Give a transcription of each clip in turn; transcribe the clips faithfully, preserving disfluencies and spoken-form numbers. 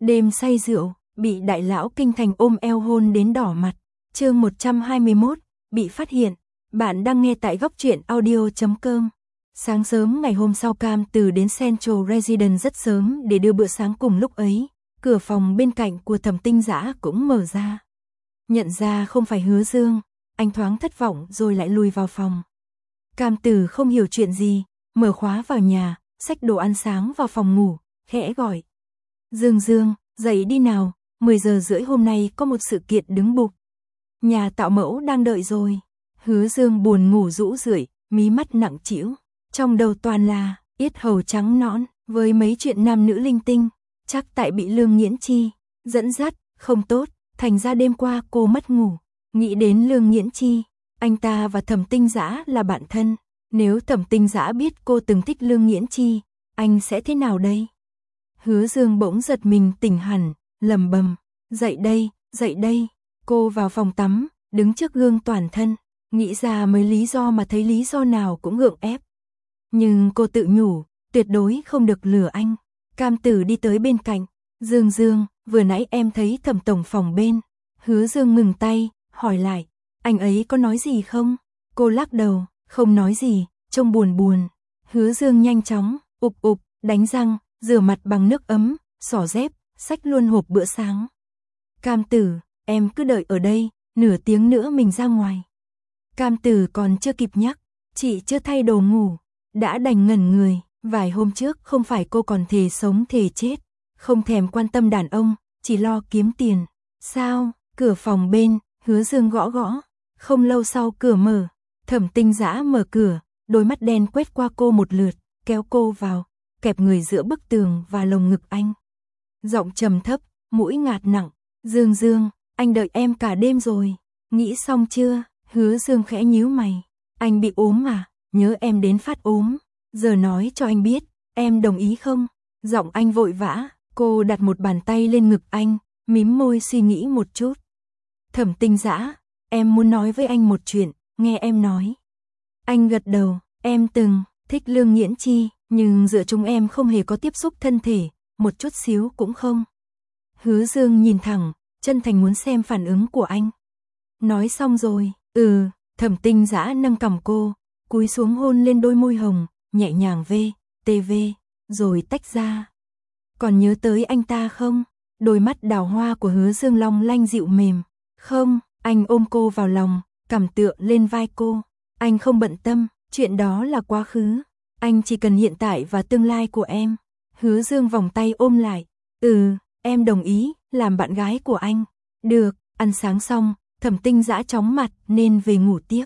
Đêm say rượu, bị đại lão kinh thành ôm eo hôn đến đỏ mặt. Chương một trăm hai mươi mốt, bị phát hiện. Bạn đang nghe tại góc truyện audio chấm com. Sáng sớm ngày hôm sau Cam Từ đến Central Residence rất sớm để đưa bữa sáng. Cùng lúc ấy, cửa phòng bên cạnh của Thẩm Tinh Dã cũng mở ra. Nhận ra không phải Hứa Dương, anh thoáng thất vọng rồi lại lùi vào phòng. Cam Từ không hiểu chuyện gì, mở khóa vào nhà, xách đồ ăn sáng vào phòng ngủ, khẽ gọi. Dương Dương, dậy đi nào, mười giờ rưỡi hôm nay có một sự kiện đứng bục. Nhà tạo mẫu đang đợi rồi. Hứa Dương buồn ngủ rũ rượi, mí mắt nặng trĩu, trong đầu toàn là yết hầu trắng nõn, với mấy chuyện nam nữ linh tinh, chắc tại bị Lương Nghiễn Chi dẫn dắt, không tốt, thành ra đêm qua cô mất ngủ. Nghĩ đến Lương Nghiễn Chi, anh ta và Thẩm Tinh Dã là bạn thân, nếu Thẩm Tinh Dã biết cô từng thích Lương Nghiễn Chi, anh sẽ thế nào đây? Hứa Dương bỗng giật mình tỉnh hẳn, lẩm bẩm, dậy đây, dậy đây. Cô vào phòng tắm, đứng trước gương toàn thân, nghĩ ra mấy lý do mà thấy lý do nào cũng gượng ép. Nhưng cô tự nhủ, tuyệt đối không được lừa anh. Cam Tử đi tới bên cạnh, Dương Dương, vừa nãy em thấy Thẩm tổng phòng bên. Hứa Dương ngừng tay, hỏi lại, anh ấy có nói gì không? Cô lắc đầu, không nói gì, trông buồn buồn. Hứa Dương nhanh chóng, ụp ụp, đánh răng, rửa mặt bằng nước ấm, xỏ dép, xách luôn hộp bữa sáng. Cam Tử, em cứ đợi ở đây, nửa tiếng nữa mình ra ngoài. Cam Tử còn chưa kịp nhắc, chị chưa thay đồ ngủ, đã đành ngẩn người. Vài hôm trước không phải cô còn thề sống thề chết, không thèm quan tâm đàn ông, chỉ lo kiếm tiền. Sao? Cửa phòng bên, Hứa Dương gõ gõ. Không lâu sau cửa mở, Thẩm Tinh Dã mở cửa, đôi mắt đen quét qua cô một lượt, kéo cô vào, kẹp người giữa bức tường và lồng ngực anh. Giọng trầm thấp, mũi ngạt nặng, Dương Dương, anh đợi em cả đêm rồi, nghĩ xong chưa? Hứa Dương khẽ nhíu mày, anh bị ốm à? Nhớ em đến phát ốm, giờ nói cho anh biết, em đồng ý không? Giọng anh vội vã, cô đặt một bàn tay lên ngực anh, mím môi suy nghĩ một chút. Thẩm Tinh Dã, em muốn nói với anh một chuyện, nghe em nói. Anh gật đầu, em từng thích Lương Nghiễn Chi, nhưng giữa chúng em không hề có tiếp xúc thân thể, một chút xíu cũng không. Hứa Dương nhìn thẳng, chân thành muốn xem phản ứng của anh. Nói xong rồi, ừ, Thẩm Tinh Dã nâng cằm cô, cúi xuống hôn lên đôi môi hồng, nhẹ nhàng vê, tê vê, rồi tách ra. Còn nhớ tới anh ta không? Đôi mắt đào hoa của Hứa Dương long lanh dịu mềm. Không, anh ôm cô vào lòng, cằm tựa lên vai cô. Anh không bận tâm, chuyện đó là quá khứ. Anh chỉ cần hiện tại và tương lai của em. Hứa Dương vòng tay ôm lại. Ừ, em đồng ý, làm bạn gái của anh. Được, ăn sáng xong, Thẩm Tinh Dã chóng mặt nên về ngủ tiếp.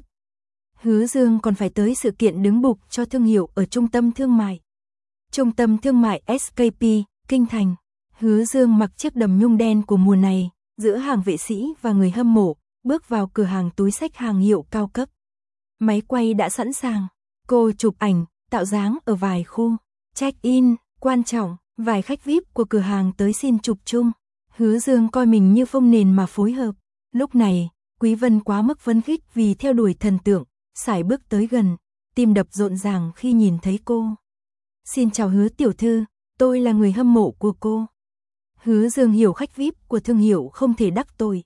Hứa Dương còn phải tới sự kiện đứng bục cho thương hiệu ở trung tâm thương mại. Trung tâm thương mại ét ca pê, Kinh Thành. Hứa Dương mặc chiếc đầm nhung đen của mùa này, giữa hàng vệ sĩ và người hâm mộ, bước vào cửa hàng túi xách hàng hiệu cao cấp. Máy quay đã sẵn sàng, cô chụp ảnh, tạo dáng ở vài khu check-in quan trọng, vài khách vi ai pi của cửa hàng tới xin chụp chung. Hứa Dương coi mình như phông nền mà phối hợp. Lúc này, Quý Vân quá mức phấn khích vì theo đuổi thần tượng, sải bước tới gần, tim đập rộn ràng khi nhìn thấy cô. Xin chào Hứa tiểu thư, tôi là người hâm mộ của cô. Hứa Dương hiểu khách vi ai pi của thương hiệu không thể đắc tội.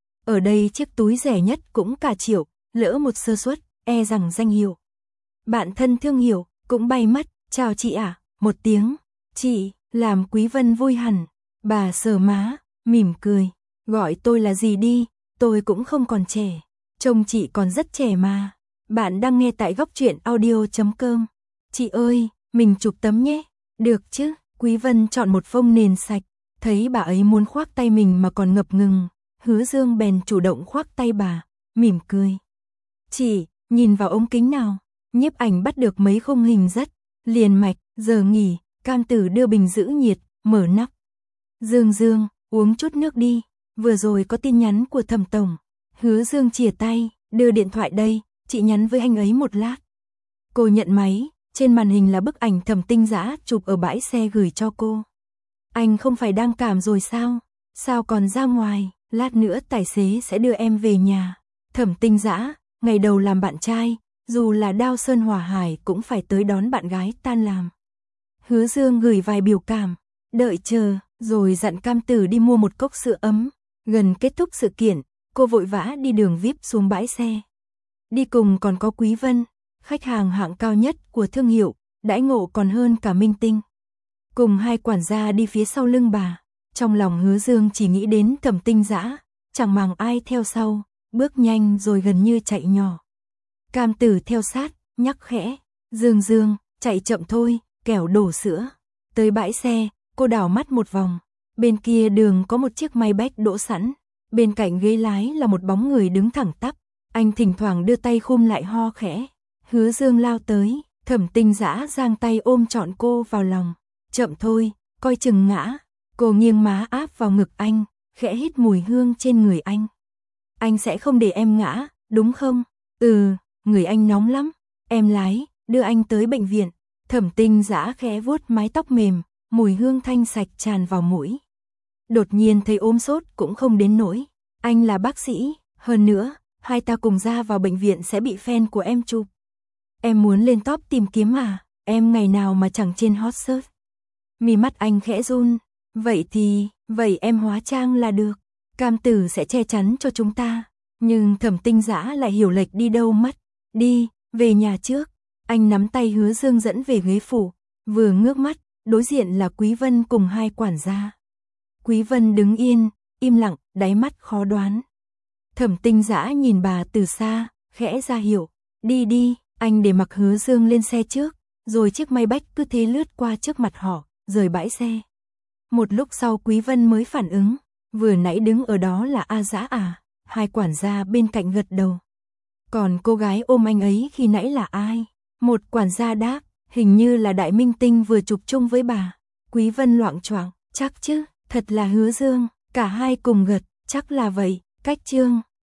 Ở đây chiếc túi rẻ nhất cũng cả triệu, lỡ một sơ suất, e rằng danh hiệu. Bạn thân thương hiệu cũng bay mất, chào chị ạ, à, một tiếng. Chị, làm Quý Vân vui hẳn. Bà sờ má, mỉm cười, gọi tôi là gì đi, tôi cũng không còn trẻ. Trông chị còn rất trẻ mà. Bạn đang nghe tại góc truyện audio chấm com. Chị ơi, mình chụp tấm nhé. Được chứ, Quý Vân chọn một phông nền sạch. Thấy bà ấy muốn khoác tay mình mà còn ngập ngừng, Hứa Dương bèn chủ động khoác tay bà, mỉm cười. Chị, nhìn vào ống kính nào. Nhiếp ảnh bắt được mấy khung hình rất liền mạch. Giờ nghỉ, Cam Tử đưa bình giữ nhiệt, mở nắp. Dương Dương, uống chút nước đi. Vừa rồi có tin nhắn của Thẩm tổng. Hứa Dương chìa tay, đưa điện thoại đây, chị nhắn với anh ấy một lát. Cô nhận máy, trên màn hình là bức ảnh Thẩm Tinh Dã chụp ở bãi xe gửi cho cô. Anh không phải đang cảm rồi sao? Sao còn ra ngoài? Lát nữa tài xế sẽ đưa em về nhà. Thẩm Tinh Dã, ngày đầu làm bạn trai, dù là Đao Sơn Hỏa Hải cũng phải tới đón bạn gái tan làm. Hứa Dương gửi vài biểu cảm, đợi chờ, rồi dặn Cam Tử đi mua một cốc sữa ấm. Gần kết thúc sự kiện, cô vội vã đi đường vi ai pi xuống bãi xe. Đi cùng còn có Quý Vân, khách hàng hạng cao nhất của thương hiệu, đãi ngộ còn hơn cả minh tinh. Cùng hai quản gia đi phía sau lưng bà, trong lòng Hứa Dương chỉ nghĩ đến Thẩm Tinh Dã, chẳng màng ai theo sau, bước nhanh rồi gần như chạy nhỏ. Cam Tử theo sát, nhắc khẽ, Dương Dương, chạy chậm thôi, kẻo đổ sữa. Tới bãi xe, cô đảo mắt một vòng, bên kia đường có một chiếc Maybach đỗ sẵn, bên cạnh ghế lái là một bóng người đứng thẳng tắp, anh thỉnh thoảng đưa tay khum lại ho khẽ. Hứa Dương lao tới, Thẩm Tinh Dã giang tay ôm trọn cô vào lòng, chậm thôi, coi chừng ngã. Cô nghiêng má áp vào ngực anh, khẽ hít mùi hương trên người anh. Anh sẽ không để em ngã, đúng không? Ừ, người anh nóng lắm, em lái, đưa anh tới bệnh viện. Thẩm Tinh Dã khẽ vuốt mái tóc mềm, mùi hương thanh sạch tràn vào mũi. Đột nhiên thấy ốm sốt cũng không đến nỗi, anh là bác sĩ, hơn nữa, hai ta cùng ra vào bệnh viện sẽ bị fan của em chụp. Em muốn lên top tìm kiếm à, em ngày nào mà chẳng trên hot search. Mí mắt anh khẽ run, vậy thì, vậy em hóa trang là được, Cam Tử sẽ che chắn cho chúng ta. Nhưng Thẩm Tinh Dã lại hiểu lệch đi đâu mất, đi, về nhà trước. Anh nắm tay Hứa Dương dẫn về ghế phụ, vừa ngước mắt, đối diện là Quý Vân cùng hai quản gia. Quý Vân đứng yên, im lặng, đáy mắt khó đoán. Thẩm Tinh Dã nhìn bà từ xa, khẽ ra hiệu, đi đi, anh để mặc Hứa Dương lên xe trước, rồi chiếc Maybach cứ thế lướt qua trước mặt họ, rời bãi xe. Một lúc sau Quý Vân mới phản ứng, vừa nãy đứng ở đó là A Dã à, hai quản gia bên cạnh gật đầu. Còn cô gái ôm anh ấy khi nãy là ai? Một quản gia đáp, hình như là đại minh tinh vừa chụp chung với bà. Quý Vân loạng choạng, chắc chứ, thật là Hứa Dương, cả hai cùng gật, chắc là vậy, cách chương.